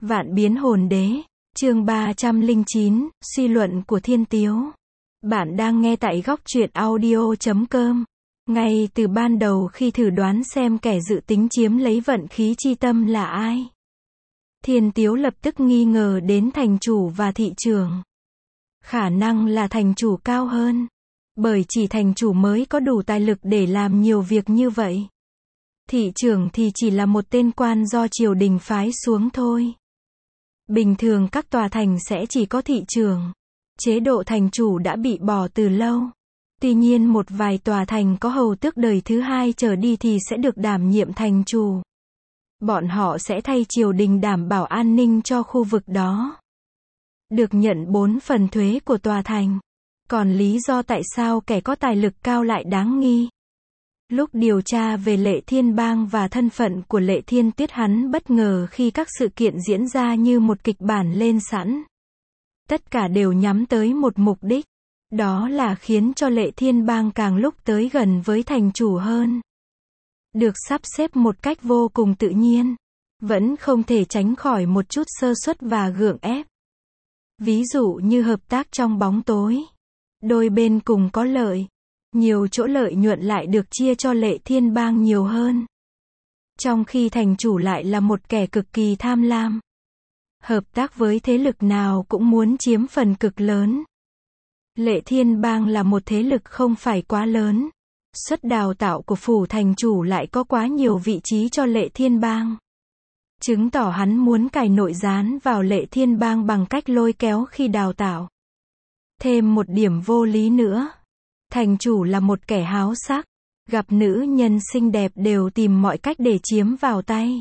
Vạn biến hồn đế, chương 309, suy luận của Thiên Tiếu. Bạn đang nghe tại góc truyện audio.com. Ngay từ ban đầu khi thử đoán xem kẻ dự tính chiếm lấy vận khí chi tâm là ai, Thiên Tiếu lập tức nghi ngờ đến thành chủ và thị trưởng. Khả năng là thành chủ cao hơn, bởi chỉ thành chủ mới có đủ tài lực để làm nhiều việc như vậy. Thị trưởng thì chỉ là một tên quan do triều đình phái xuống thôi. Bình thường các tòa thành sẽ chỉ có thị trưởng. Chế độ thành chủ đã bị bỏ từ lâu. Tuy nhiên một vài tòa thành có hầu tước đời thứ hai trở đi thì sẽ được đảm nhiệm thành chủ. Bọn họ sẽ thay triều đình đảm bảo an ninh cho khu vực đó. Được nhận 4 phần thuế của tòa thành. Còn lý do tại sao kẻ có tài lực cao lại đáng nghi. Lúc điều tra về Lệ Thiên Bang và thân phận của Lệ Thiên Tuyết, hắn bất ngờ khi các sự kiện diễn ra như một kịch bản lên sẵn. Tất cả đều nhắm tới một mục đích. Đó là khiến cho Lệ Thiên Bang càng lúc tới gần với thành chủ hơn. Được sắp xếp một cách vô cùng tự nhiên. Vẫn không thể tránh khỏi một chút sơ suất và gượng ép. Ví dụ như hợp tác trong bóng tối. Đôi bên cùng có lợi. Nhiều chỗ lợi nhuận lại được chia cho Lệ Thiên Bang nhiều hơn. Trong khi thành chủ lại là một kẻ cực kỳ tham lam. Hợp tác với thế lực nào cũng muốn chiếm phần cực lớn. Lệ Thiên Bang là một thế lực không phải quá lớn. Suất đào tạo của phủ thành chủ lại có quá nhiều vị trí cho Lệ Thiên Bang. Chứng tỏ hắn muốn cài nội gián vào Lệ Thiên Bang bằng cách lôi kéo khi đào tạo. Thêm một điểm vô lý nữa. Thành chủ là một kẻ háo sắc, gặp nữ nhân xinh đẹp đều tìm mọi cách để chiếm vào tay.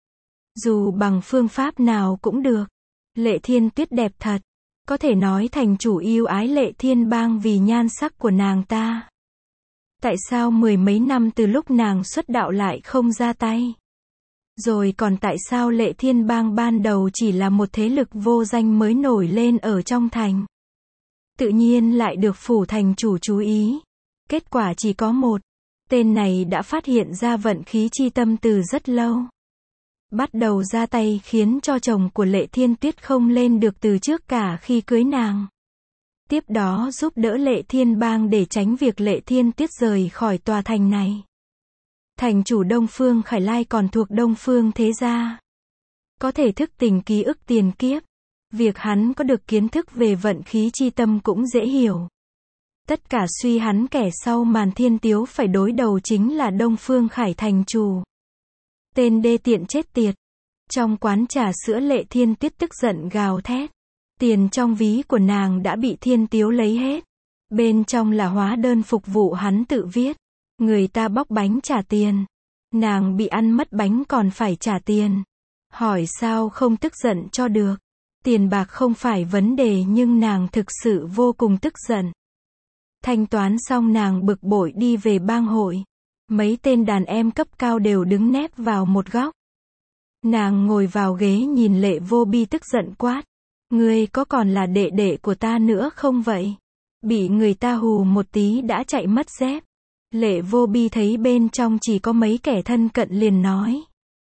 Dù bằng phương pháp nào cũng được. Lệ Thiên Tuyết đẹp thật. Có thể nói thành chủ yêu ái Lệ Thiên Bang vì nhan sắc của nàng ta. Tại sao mười mấy năm từ lúc nàng xuất đạo lại không ra tay? Rồi còn tại sao Lệ Thiên Bang ban đầu chỉ là một thế lực vô danh mới nổi lên ở trong thành? Tự nhiên lại được phủ thành chủ chú ý. Kết quả chỉ có một. Tên này đã phát hiện ra vận khí chi tâm từ rất lâu. Bắt đầu ra tay khiến cho chồng của Lệ Thiên Tuyết không lên được từ trước cả khi cưới nàng. Tiếp đó giúp đỡ Lệ Thiên Bang để tránh việc Lệ Thiên Tuyết rời khỏi tòa thành này. Thành chủ Đông Phương Khải Lai còn thuộc Đông Phương Thế Gia. Có thể thức tỉnh ký ức tiền kiếp. Việc hắn có được kiến thức về vận khí chi tâm cũng dễ hiểu. Tất cả suy hắn kẻ sau màn Thiên Tiếu phải đối đầu chính là Đông Phương Khải thành chủ. Tên đê tiện chết tiệt. Trong quán trà sữa Lệ Thiên Tuyết tức giận gào thét. Tiền trong ví của nàng đã bị Thiên Tiếu lấy hết. Bên trong là hóa đơn phục vụ hắn tự viết. Người ta bóc bánh trả tiền. Nàng bị ăn mất bánh còn phải trả tiền. Hỏi sao không tức giận cho được. Tiền bạc không phải vấn đề nhưng nàng thực sự vô cùng tức giận. Thanh toán xong nàng bực bội đi về bang hội. Mấy tên đàn em cấp cao đều đứng nép vào một góc. Nàng ngồi vào ghế nhìn Lệ Vô Bi tức giận quát. Ngươi có còn là đệ đệ của ta nữa không vậy? Bị người ta hù một tí đã chạy mất dép. Lệ Vô Bi thấy bên trong chỉ có mấy kẻ thân cận liền nói.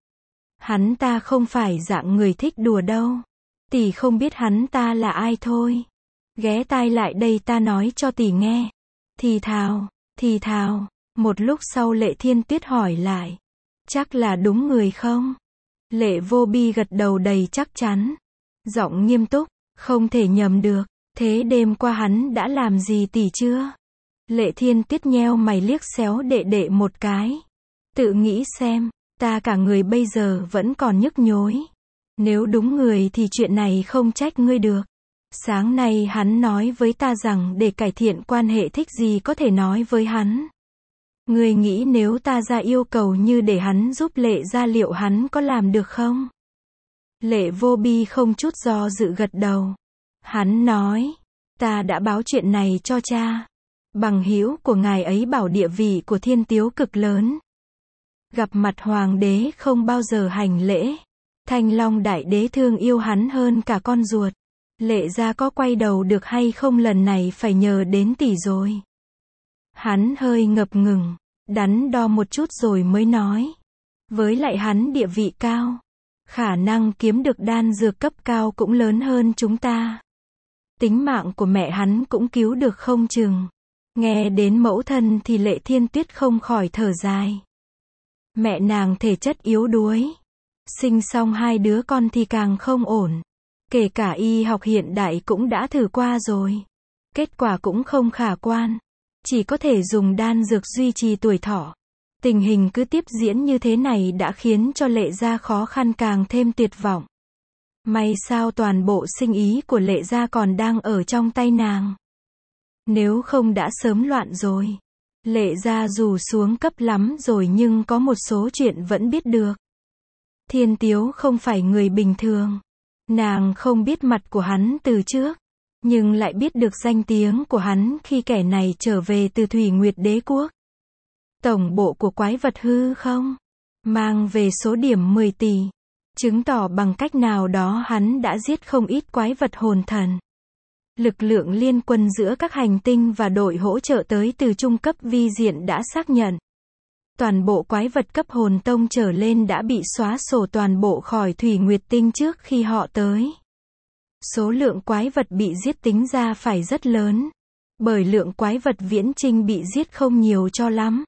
Hắn ta không phải dạng người thích đùa đâu. Tỷ không biết hắn ta là ai thôi. Ghé tai lại đây ta nói cho tỷ nghe. Thì thào. Một lúc sau Lệ Thiên Tuyết hỏi lại. Chắc là đúng người không? Lệ Vô Bi gật đầu đầy chắc chắn. Giọng nghiêm túc. Không thể nhầm được. Thế đêm qua hắn đã làm gì tỷ chưa? Lệ Thiên Tuyết nheo mày liếc xéo đệ đệ một cái. Tự nghĩ xem. Ta cả người bây giờ vẫn còn nhức nhối. Nếu đúng người thì chuyện này không trách ngươi được. Sáng nay hắn nói với ta rằng để cải thiện quan hệ thích gì có thể nói với hắn. Ngươi nghĩ nếu ta ra yêu cầu như để hắn giúp Lệ gia liệu hắn có làm được không? Lệ Vô Bi không chút do dự gật đầu. Hắn nói, ta đã báo chuyện này cho cha. Bằng hữu của ngài ấy bảo địa vị của Thiên Tiếu cực lớn. Gặp mặt hoàng đế không bao giờ hành lễ. Thanh Long Đại Đế thương yêu hắn hơn cả con ruột. Lệ gia có quay đầu được hay không lần này phải nhờ đến tỷ rồi. Hắn hơi ngập ngừng, đắn đo một chút rồi mới nói. Với lại hắn địa vị cao. Khả năng kiếm được đan dược cấp cao cũng lớn hơn chúng ta. Tính mạng của mẹ hắn cũng cứu được không chừng. Nghe đến mẫu thân thì Lệ Thiên Tuyết không khỏi thở dài. Mẹ nàng thể chất yếu đuối. Sinh xong 2 đứa con thì càng không ổn. Kể cả y học hiện đại cũng đã thử qua rồi. Kết quả cũng không khả quan. Chỉ có thể dùng đan dược duy trì tuổi thọ. Tình hình cứ tiếp diễn như thế này đã khiến cho Lệ gia khó khăn càng thêm tuyệt vọng. May sao toàn bộ sinh ý của Lệ gia còn đang ở trong tay nàng. Nếu không đã sớm loạn rồi. Lệ gia dù xuống cấp lắm rồi nhưng có một số chuyện vẫn biết được. Thiên Tiếu không phải người bình thường. Nàng không biết mặt của hắn từ trước. Nhưng lại biết được danh tiếng của hắn khi kẻ này trở về từ Thủy Nguyệt Đế Quốc. Tổng bộ của quái vật hư không? Mang về số điểm 10 tỷ. Chứng tỏ bằng cách nào đó hắn đã giết không ít quái vật hồn thần. Lực lượng liên quân giữa các hành tinh và đội hỗ trợ tới từ trung cấp vi diện đã xác nhận. Toàn bộ quái vật cấp hồn tông trở lên đã bị xóa sổ toàn bộ khỏi Thủy Nguyệt Tinh trước khi họ tới. Số lượng quái vật bị giết tính ra phải rất lớn. Bởi lượng quái vật viễn trinh bị giết không nhiều cho lắm.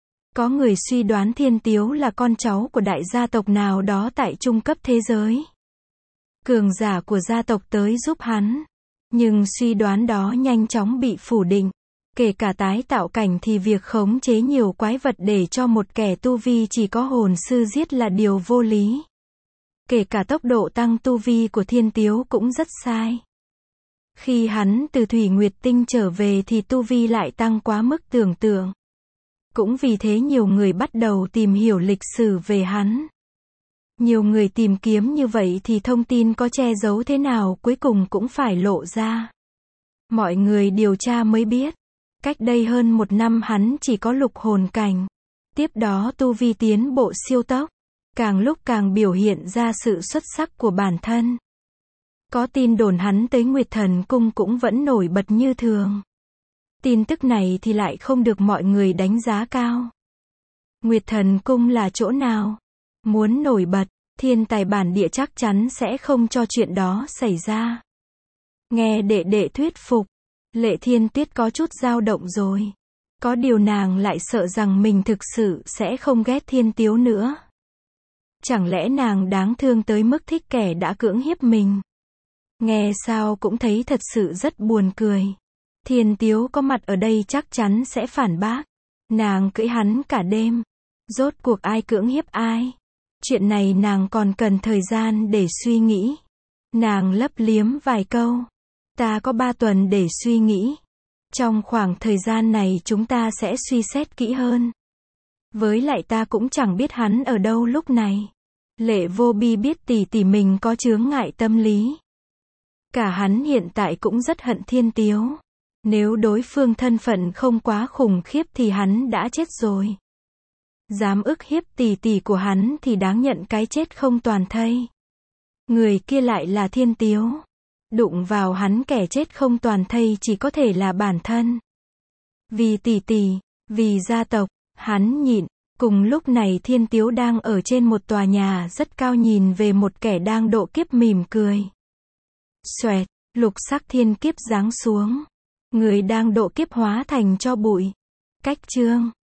Có người suy đoán Thiên Tiếu là con cháu của đại gia tộc nào đó tại trung cấp thế giới. Cường giả của gia tộc tới giúp hắn. Nhưng suy đoán đó nhanh chóng bị phủ định. Kể cả tái tạo cảnh thì việc khống chế nhiều quái vật để cho một kẻ tu vi chỉ có hồn sư giết là điều vô lý. Kể cả tốc độ tăng tu vi của Thiên Tiếu cũng rất sai. Khi hắn từ Thủy Nguyệt Tinh trở về thì tu vi lại tăng quá mức tưởng tượng. Cũng vì thế nhiều người bắt đầu tìm hiểu lịch sử về hắn. Nhiều người tìm kiếm như vậy thì thông tin có che giấu thế nào cuối cùng cũng phải lộ ra. Mọi người điều tra mới biết. Cách đây hơn 1 năm hắn chỉ có lục hồn cảnh. Tiếp đó tu vi tiến bộ siêu tốc. Càng lúc càng biểu hiện ra sự xuất sắc của bản thân. Có tin đồn hắn tới Nguyệt Thần Cung cũng vẫn nổi bật như thường. Tin tức này thì lại không được mọi người đánh giá cao. Nguyệt Thần Cung là chỗ nào? Muốn nổi bật, thiên tài bản địa chắc chắn sẽ không cho chuyện đó xảy ra. Nghe đệ đệ thuyết phục, Lệ Thiên Tuyết có chút dao động rồi. Có điều nàng lại sợ rằng mình thực sự sẽ không ghét Thiên Tiếu nữa. Chẳng lẽ nàng đáng thương tới mức thích kẻ đã cưỡng hiếp mình? Nghe sao cũng thấy thật sự rất buồn cười. Thiên Tiếu có mặt ở đây chắc chắn sẽ phản bác. Nàng cưỡi hắn cả đêm. Rốt cuộc ai cưỡng hiếp ai? Chuyện này nàng còn cần thời gian để suy nghĩ. Nàng lấp liếm vài câu. Ta có 3 tuần để suy nghĩ. Trong khoảng thời gian này chúng ta sẽ suy xét kỹ hơn. Với lại ta cũng chẳng biết hắn ở đâu lúc này. Lệ Vô Bi biết tỷ tỷ mình có chướng ngại tâm lý. Cả hắn hiện tại cũng rất hận Thiên Tiếu. Nếu đối phương thân phận không quá khủng khiếp thì hắn đã chết rồi. Dám ức hiếp tỷ tỷ của hắn thì đáng nhận cái chết không toàn thây. Người kia lại là Thiên Tiếu. Đụng vào hắn kẻ chết không toàn thây chỉ có thể là bản thân. Vì tỷ tỷ, vì gia tộc, hắn nhịn. Cùng lúc này Thiên Tiếu đang ở trên một tòa nhà rất cao nhìn về một kẻ đang độ kiếp mỉm cười. Xoẹt, lục sắc thiên kiếp giáng xuống. Người đang độ kiếp hóa thành tro bụi. Cách chương